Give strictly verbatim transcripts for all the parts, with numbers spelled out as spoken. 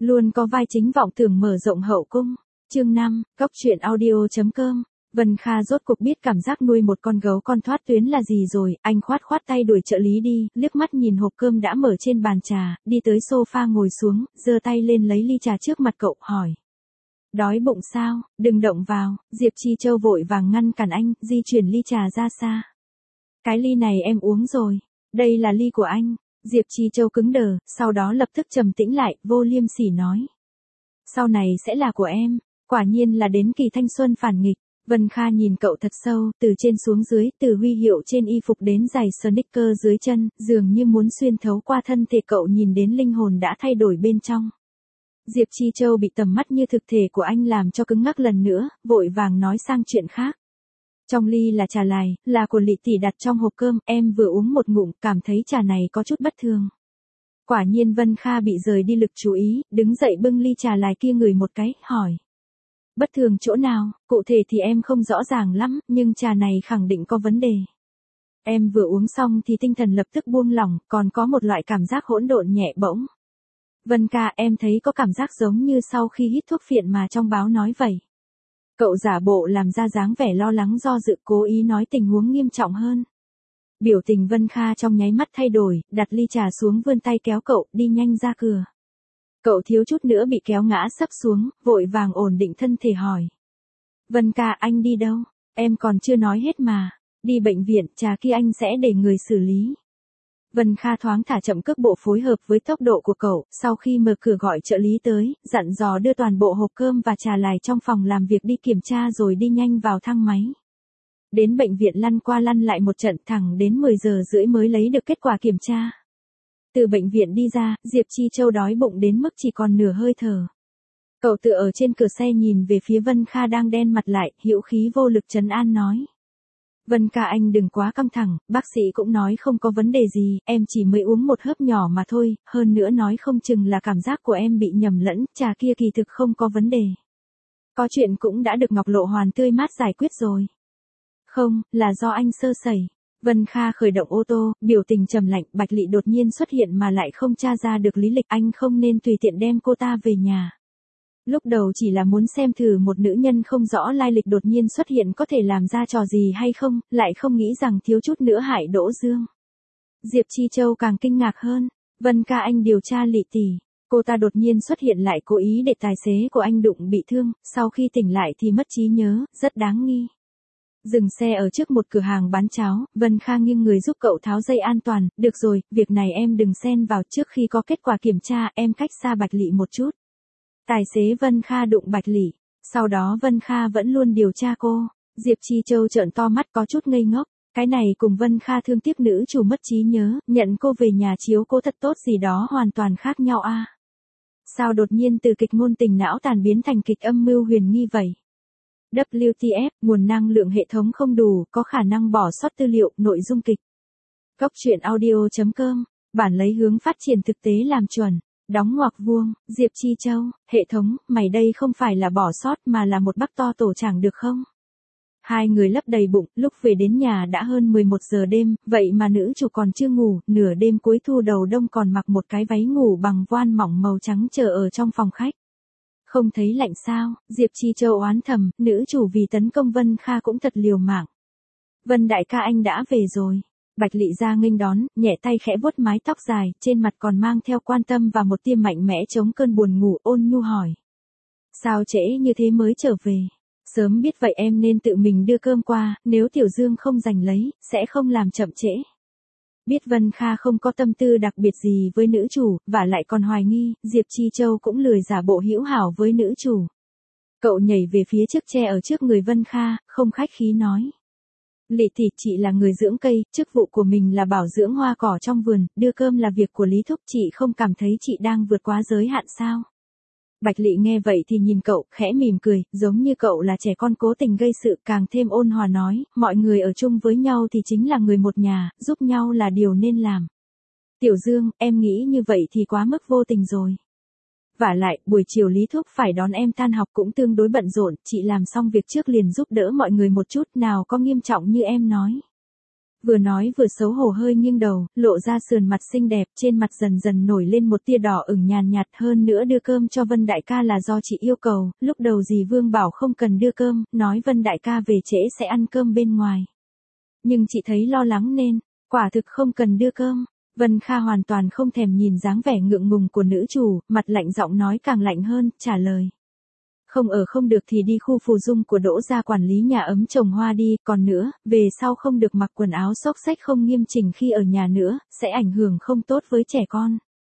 Luôn có vai chính vọng tưởng mở rộng hậu cung. Chương năm, Cóc truyện audio.com. Vân Kha rốt cuộc biết cảm giác nuôi một con gấu con thoát tuyến là gì rồi, anh khoát khoát tay đuổi trợ lý đi, liếc mắt nhìn hộp cơm đã mở trên bàn trà, đi tới sofa ngồi xuống, giơ tay lên lấy ly trà trước mặt cậu, hỏi. Đói bụng sao, đừng động vào, Diệp Chi Châu vội vàng ngăn cản anh, di chuyển ly trà ra xa. Cái ly này em uống rồi, đây là ly của anh. Diệp Chi Châu cứng đờ, sau đó lập tức trầm tĩnh lại, vô liêm sỉ nói. Sau này sẽ là của em, quả nhiên là đến kỳ thanh xuân phản nghịch. Vân Kha nhìn cậu thật sâu, từ trên xuống dưới, từ huy hiệu trên y phục đến giày sneaker dưới chân, dường như muốn xuyên thấu qua thân thể cậu nhìn đến linh hồn đã thay đổi bên trong. Diệp Chi Châu bị tầm mắt như thực thể của anh làm cho cứng ngắc lần nữa, vội vàng nói sang chuyện khác. Trong ly là trà lài, là của Lị tỷ đặt trong hộp cơm, em vừa uống một ngụm, cảm thấy trà này có chút bất thường. Quả nhiên Vân Kha bị rời đi lực chú ý, đứng dậy bưng ly trà lài kia ngửi một cái, hỏi. Bất thường chỗ nào, cụ thể thì em không rõ ràng lắm, nhưng trà này khẳng định có vấn đề. Em vừa uống xong thì tinh thần lập tức buông lỏng, còn có một loại cảm giác hỗn độn nhẹ bỗng. Vân ca, em thấy có cảm giác giống như sau khi hít thuốc phiện mà trong báo nói vậy. Cậu giả bộ làm ra dáng vẻ lo lắng do dự, cố ý nói tình huống nghiêm trọng hơn. Biểu tình Vân Kha trong nháy mắt thay đổi, đặt ly trà xuống vươn tay kéo cậu, đi nhanh ra cửa. Cậu thiếu chút nữa bị kéo ngã sấp xuống, vội vàng ổn định thân thể hỏi. Vân ca, anh đi đâu? Em còn chưa nói hết mà. Đi bệnh viện, trà kia anh sẽ để người xử lý. Vân Kha thoáng thả chậm cước bộ phối hợp với tốc độ của cậu, sau khi mở cửa gọi trợ lý tới, dặn dò đưa toàn bộ hộp cơm và trà lài trong phòng làm việc đi kiểm tra rồi đi nhanh vào thang máy. Đến bệnh viện lăn qua lăn lại một trận, thẳng đến mười giờ rưỡi mới lấy được kết quả kiểm tra. Từ bệnh viện đi ra, Diệp Chi Châu đói bụng đến mức chỉ còn nửa hơi thở. Cậu tựa ở trên cửa xe nhìn về phía Vân Kha đang đen mặt lại, hữu khí vô lực trấn an nói. Vân ca, anh đừng quá căng thẳng, bác sĩ cũng nói không có vấn đề gì, em chỉ mới uống một hớp nhỏ mà thôi, hơn nữa nói không chừng là cảm giác của em bị nhầm lẫn, trà kia kỳ thực không có vấn đề. Có chuyện cũng đã được Ngọc Lộ Hoàn tươi mát giải quyết rồi. Không, là do anh sơ sẩy. Vân Kha khởi động ô tô, biểu tình trầm lạnh, Bạch Lị đột nhiên xuất hiện mà lại không tra ra được lý lịch, anh không nên tùy tiện đem cô ta về nhà. Lúc đầu chỉ là muốn xem thử một nữ nhân không rõ lai lịch đột nhiên xuất hiện có thể làm ra trò gì hay không, lại không nghĩ rằng thiếu chút nữa hại Đỗ Dương. Diệp Chi Châu càng kinh ngạc hơn. Vân ca, anh điều tra Lị tỷ. Cô ta đột nhiên xuất hiện lại cố ý để tài xế của anh đụng bị thương, sau khi tỉnh lại thì mất trí nhớ, rất đáng nghi. Dừng xe ở trước một cửa hàng bán cháo, Vân Kha nghiêng người giúp cậu tháo dây an toàn, được rồi, việc này em đừng xen vào, trước khi có kết quả kiểm tra em cách xa Bạch Lị một chút. Tài xế Vân Kha đụng Bạch Lị, sau đó Vân Kha vẫn luôn điều tra cô. Diệp Chi Châu trợn to mắt có chút ngây ngốc, cái này cùng Vân Kha thương tiếc nữ chủ mất trí nhớ, nhận cô về nhà chiếu cô thật tốt gì đó hoàn toàn khác nhau a. À? Sao đột nhiên từ kịch ngôn tình não tàn biến thành kịch âm mưu huyền nghi vậy? W T F, nguồn năng lượng hệ thống không đủ, có khả năng bỏ sót tư liệu, nội dung kịch. Cóc truyện audio.com, bản lấy hướng phát triển thực tế làm chuẩn. Đóng ngoặc vuông, Diệp Chi Châu, hệ thống, mày đây không phải là bỏ sót mà là một bác to tổ chẳng được không? Hai người lấp đầy bụng, lúc về đến nhà đã hơn mười một giờ đêm, vậy mà nữ chủ còn chưa ngủ, nửa đêm cuối thu đầu đông còn mặc một cái váy ngủ bằng voan mỏng màu trắng chờ ở trong phòng khách. Không thấy lạnh sao? Diệp Chi Châu oán thầm, nữ chủ vì tấn công Vân Kha cũng thật liều mạng. Vân đại ca, anh đã về rồi. Bạch Lị ra nghênh đón, nhẹ tay khẽ vuốt mái tóc dài, trên mặt còn mang theo quan tâm và một tia mạnh mẽ chống cơn buồn ngủ, ôn nhu hỏi. Sao trễ như thế mới trở về? Sớm biết vậy em nên tự mình đưa cơm qua, nếu Tiểu Dương không giành lấy, sẽ không làm chậm trễ. Biết Vân Kha không có tâm tư đặc biệt gì với nữ chủ, và lại còn hoài nghi, Diệp Chi Châu cũng lười giả bộ hữu hảo với nữ chủ. Cậu nhảy về phía trước tre ở trước người Vân Kha, không khách khí nói. Lị tỷ, chị là người dưỡng cây, chức vụ của mình là bảo dưỡng hoa cỏ trong vườn, đưa cơm là việc của Lý Thúc, chị không cảm thấy chị đang vượt quá giới hạn sao? Bạch Lị nghe vậy thì nhìn cậu, khẽ mỉm cười, giống như cậu là trẻ con cố tình gây sự, càng thêm ôn hòa nói, mọi người ở chung với nhau thì chính là người một nhà, giúp nhau là điều nên làm. Tiểu Dương, em nghĩ như vậy thì quá mức vô tình rồi. Vả lại, buổi chiều Lý Thúc phải đón em tan học cũng tương đối bận rộn, chị làm xong việc trước liền giúp đỡ mọi người một chút, nào có nghiêm trọng như em nói. Vừa nói vừa xấu hổ hơi nghiêng đầu, lộ ra sườn mặt xinh đẹp, trên mặt dần dần nổi lên một tia đỏ ửng nhàn nhạt, hơn nữa đưa cơm cho Vân đại ca là do chị yêu cầu, lúc đầu dì Vương bảo không cần đưa cơm, nói Vân đại ca về trễ sẽ ăn cơm bên ngoài. Nhưng chị thấy lo lắng nên, quả thực không cần đưa cơm. Vân Kha hoàn toàn không thèm nhìn dáng vẻ ngượng ngùng của nữ chủ, mặt lạnh giọng nói càng lạnh hơn, trả lời. Không ở không được thì đi khu phù dung của Đỗ gia quản lý nhà ấm trồng hoa đi, còn nữa, về sau không được mặc quần áo xốc xách không nghiêm chỉnh khi ở nhà nữa, sẽ ảnh hưởng không tốt với trẻ con.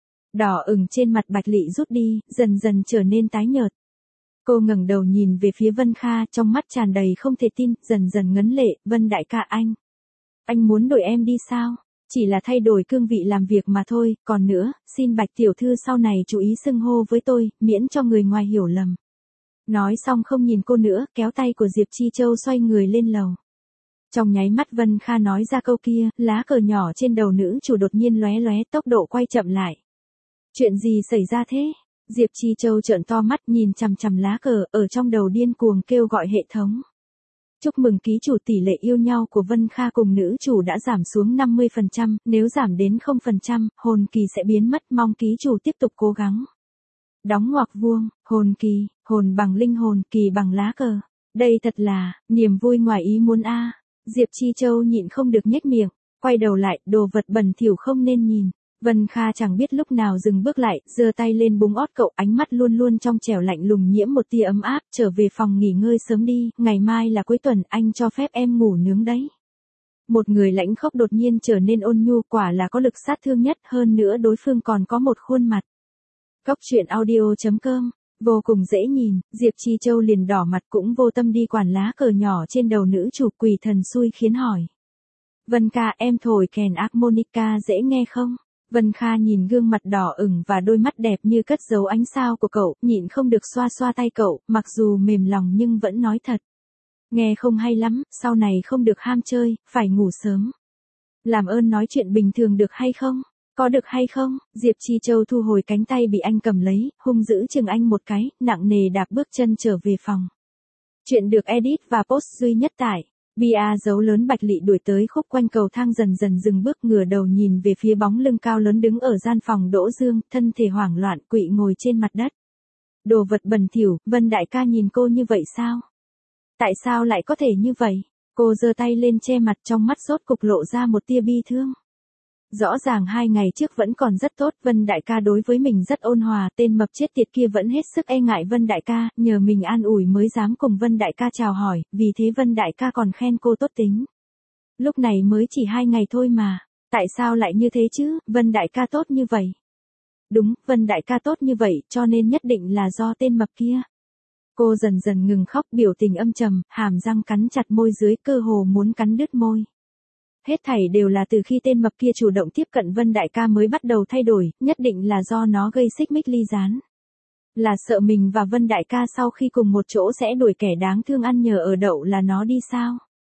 Đỏ ửng trên mặt Bạch Lị rút đi, dần dần trở nên tái nhợt. Cô ngẩng đầu nhìn về phía Vân Kha, trong mắt tràn đầy không thể tin, dần dần ngấn lệ, Vân đại ca anh. Anh muốn đổi em đi sao? Chỉ là thay đổi cương vị làm việc mà thôi, còn nữa, xin Bạch tiểu thư sau này chú ý xưng hô với tôi, miễn cho người ngoài hiểu lầm. Nói xong không nhìn cô nữa, kéo tay của Diệp Chi Châu xoay người lên lầu. Trong nháy mắt Vân Kha nói ra câu kia, lá cờ nhỏ trên đầu nữ chủ đột nhiên lóe lóe, tốc độ quay chậm lại. Chuyện gì xảy ra thế? Diệp Chi Châu trợn to mắt nhìn chằm chằm lá cờ, ở trong đầu điên cuồng kêu gọi hệ thống. Chúc mừng ký chủ, tỷ lệ yêu nhau của Vân Kha cùng nữ chủ đã giảm xuống năm mươi phần trăm, nếu giảm đến không phần trăm, hồn kỳ sẽ biến mất, mong ký chủ tiếp tục cố gắng. Đóng ngoặc vuông, hồn kỳ, hồn bằng linh hồn, kỳ bằng lá cờ. Đây thật là, niềm vui ngoài ý muốn a. Diệp Chi Châu nhịn không được nhếch miệng, quay đầu lại, đồ vật bẩn thỉu không nên nhìn. Vân Kha chẳng biết lúc nào dừng bước lại, giơ tay lên búng ót cậu, ánh mắt luôn luôn trong trẻo lạnh lùng nhiễm một tia ấm áp, trở về phòng nghỉ ngơi sớm đi, ngày mai là cuối tuần, anh cho phép em ngủ nướng đấy. Một người lãnh khốc đột nhiên trở nên ôn nhu, quả là có lực sát thương nhất, hơn nữa đối phương còn có một khuôn mặt. Cốc truyện audio chấm com, vô cùng dễ nhìn, Diệp Chi Châu liền đỏ mặt cũng vô tâm đi quản lá cờ nhỏ trên đầu nữ chủ, quỷ thần xui khiến hỏi. Vân ca, em thổi kèn harmonica dễ nghe không? Vân Kha nhìn gương mặt đỏ ửng và đôi mắt đẹp như cất giấu ánh sao của cậu, nhịn không được xoa xoa tay cậu, mặc dù mềm lòng nhưng vẫn nói thật. Nghe không hay lắm, sau này không được ham chơi, phải ngủ sớm. Làm ơn nói chuyện bình thường được hay không? Có được hay không? Diệp Chi Châu thu hồi cánh tay bị anh cầm lấy, hung dữ chừng anh một cái, nặng nề đạp bước chân trở về phòng. Chuyện được edit và post duy nhất tại bia dấu lớn. Bạch Lị đuổi tới khúc quanh cầu thang dần dần dừng bước, ngửa đầu nhìn về phía bóng lưng cao lớn đứng ở gian phòng Đỗ Dương, thân thể hoảng loạn quỵ ngồi trên mặt đất. Đồ vật bẩn thỉu, Vân đại ca nhìn cô như vậy sao? Tại sao lại có thể như vậy? Cô giơ tay lên che mặt, trong mắt rốt cục lộ ra một tia bi thương. Rõ ràng hai ngày trước vẫn còn rất tốt, Vân đại ca đối với mình rất ôn hòa, tên mập chết tiệt kia vẫn hết sức e ngại Vân đại ca, nhờ mình an ủi mới dám cùng Vân đại ca chào hỏi, vì thế Vân đại ca còn khen cô tốt tính. Lúc này mới chỉ hai ngày thôi mà, tại sao lại như thế chứ, Vân đại ca tốt như vậy. Đúng, Vân đại ca tốt như vậy, cho nên nhất định là do tên mập kia. Cô dần dần ngừng khóc, biểu tình âm trầm, hàm răng cắn chặt môi dưới, cơ hồ muốn cắn đứt môi. Hết thảy đều là từ khi tên mập kia chủ động tiếp cận Vân đại ca mới bắt đầu thay đổi, nhất định là do nó gây xích mích ly gián. Là sợ mình và Vân đại ca sau khi cùng một chỗ sẽ đuổi kẻ đáng thương ăn nhờ ở đậu là nó đi sao?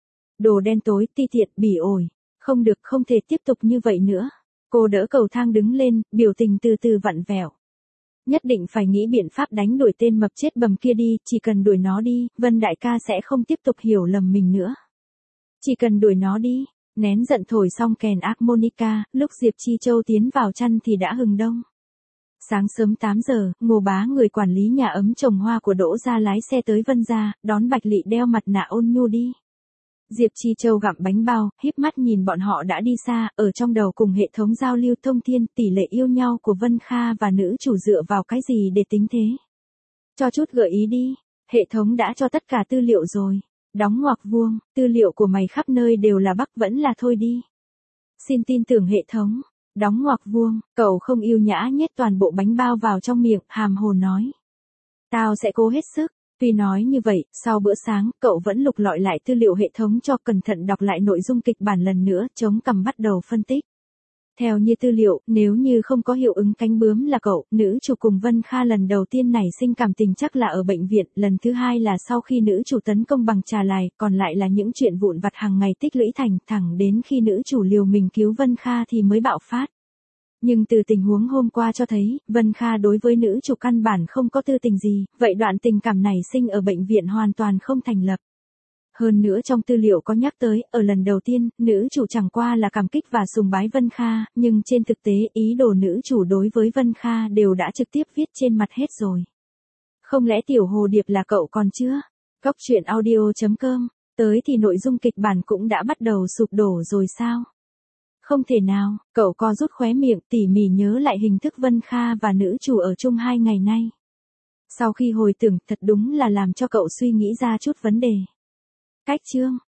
Đồ đen tối, ti tiện, bỉ ổi. Không được, không thể tiếp tục như vậy nữa. Cô đỡ cầu thang đứng lên, biểu tình từ từ vặn vẹo. Nhất định phải nghĩ biện pháp đánh đuổi tên mập chết bầm kia đi, chỉ cần đuổi nó đi, Vân đại ca sẽ không tiếp tục hiểu lầm mình nữa. Chỉ cần đuổi nó đi. Nén giận thổi xong kèn harmonica, lúc Diệp Chi Châu tiến vào chăn thì đã hừng đông. Sáng sớm tám giờ, Ngô Bá người quản lý nhà ấm trồng hoa của Đỗ gia lái xe tới Vân gia, đón Bạch Lị đeo mặt nạ ôn nhu đi. Diệp Chi Châu gặm bánh bao, híp mắt nhìn bọn họ đã đi xa, ở trong đầu cùng hệ thống giao lưu thông thiên, tỷ lệ yêu nhau của Vân Kha và nữ chủ dựa vào cái gì để tính thế? Cho chút gợi ý đi, hệ thống đã cho tất cả tư liệu rồi. Đóng ngoặc vuông, tư liệu của mày khắp nơi đều là bắc, vẫn là thôi đi. Xin tin tưởng hệ thống. Đóng ngoặc vuông, cậu không yêu nhã nhét toàn bộ bánh bao vào trong miệng, hàm hồ nói. Tao sẽ cố hết sức. Tuy nói như vậy, sau bữa sáng, cậu vẫn lục lọi lại tư liệu hệ thống cho cẩn thận đọc lại nội dung kịch bản lần nữa, chống cằm bắt đầu phân tích. Theo như tư liệu, nếu như không có hiệu ứng cánh bướm là cậu, nữ chủ cùng Vân Kha lần đầu tiên nảy sinh cảm tình chắc là ở bệnh viện, lần thứ hai là sau khi nữ chủ tấn công bằng trà lài, còn lại là những chuyện vụn vặt hàng ngày tích lũy thành, thẳng đến khi nữ chủ liều mình cứu Vân Kha thì mới bạo phát. Nhưng từ tình huống hôm qua cho thấy, Vân Kha đối với nữ chủ căn bản không có tư tình gì, vậy đoạn tình cảm này sinh ở bệnh viện hoàn toàn không thành lập. Hơn nữa trong tư liệu có nhắc tới, ở lần đầu tiên, nữ chủ chẳng qua là cảm kích và sùng bái Vân Kha, nhưng trên thực tế ý đồ nữ chủ đối với Vân Kha đều đã trực tiếp viết trên mặt hết rồi. Không lẽ tiểu hồ điệp là cậu còn chưa? Cóc truyện audio chấm com, tới thì nội dung kịch bản cũng đã bắt đầu sụp đổ rồi sao? Không thể nào, cậu co rút khóe miệng tỉ mỉ nhớ lại hình thức Vân Kha và nữ chủ ở chung hai ngày nay. Sau khi hồi tưởng thật đúng là làm cho cậu suy nghĩ ra chút vấn đề. Cách chương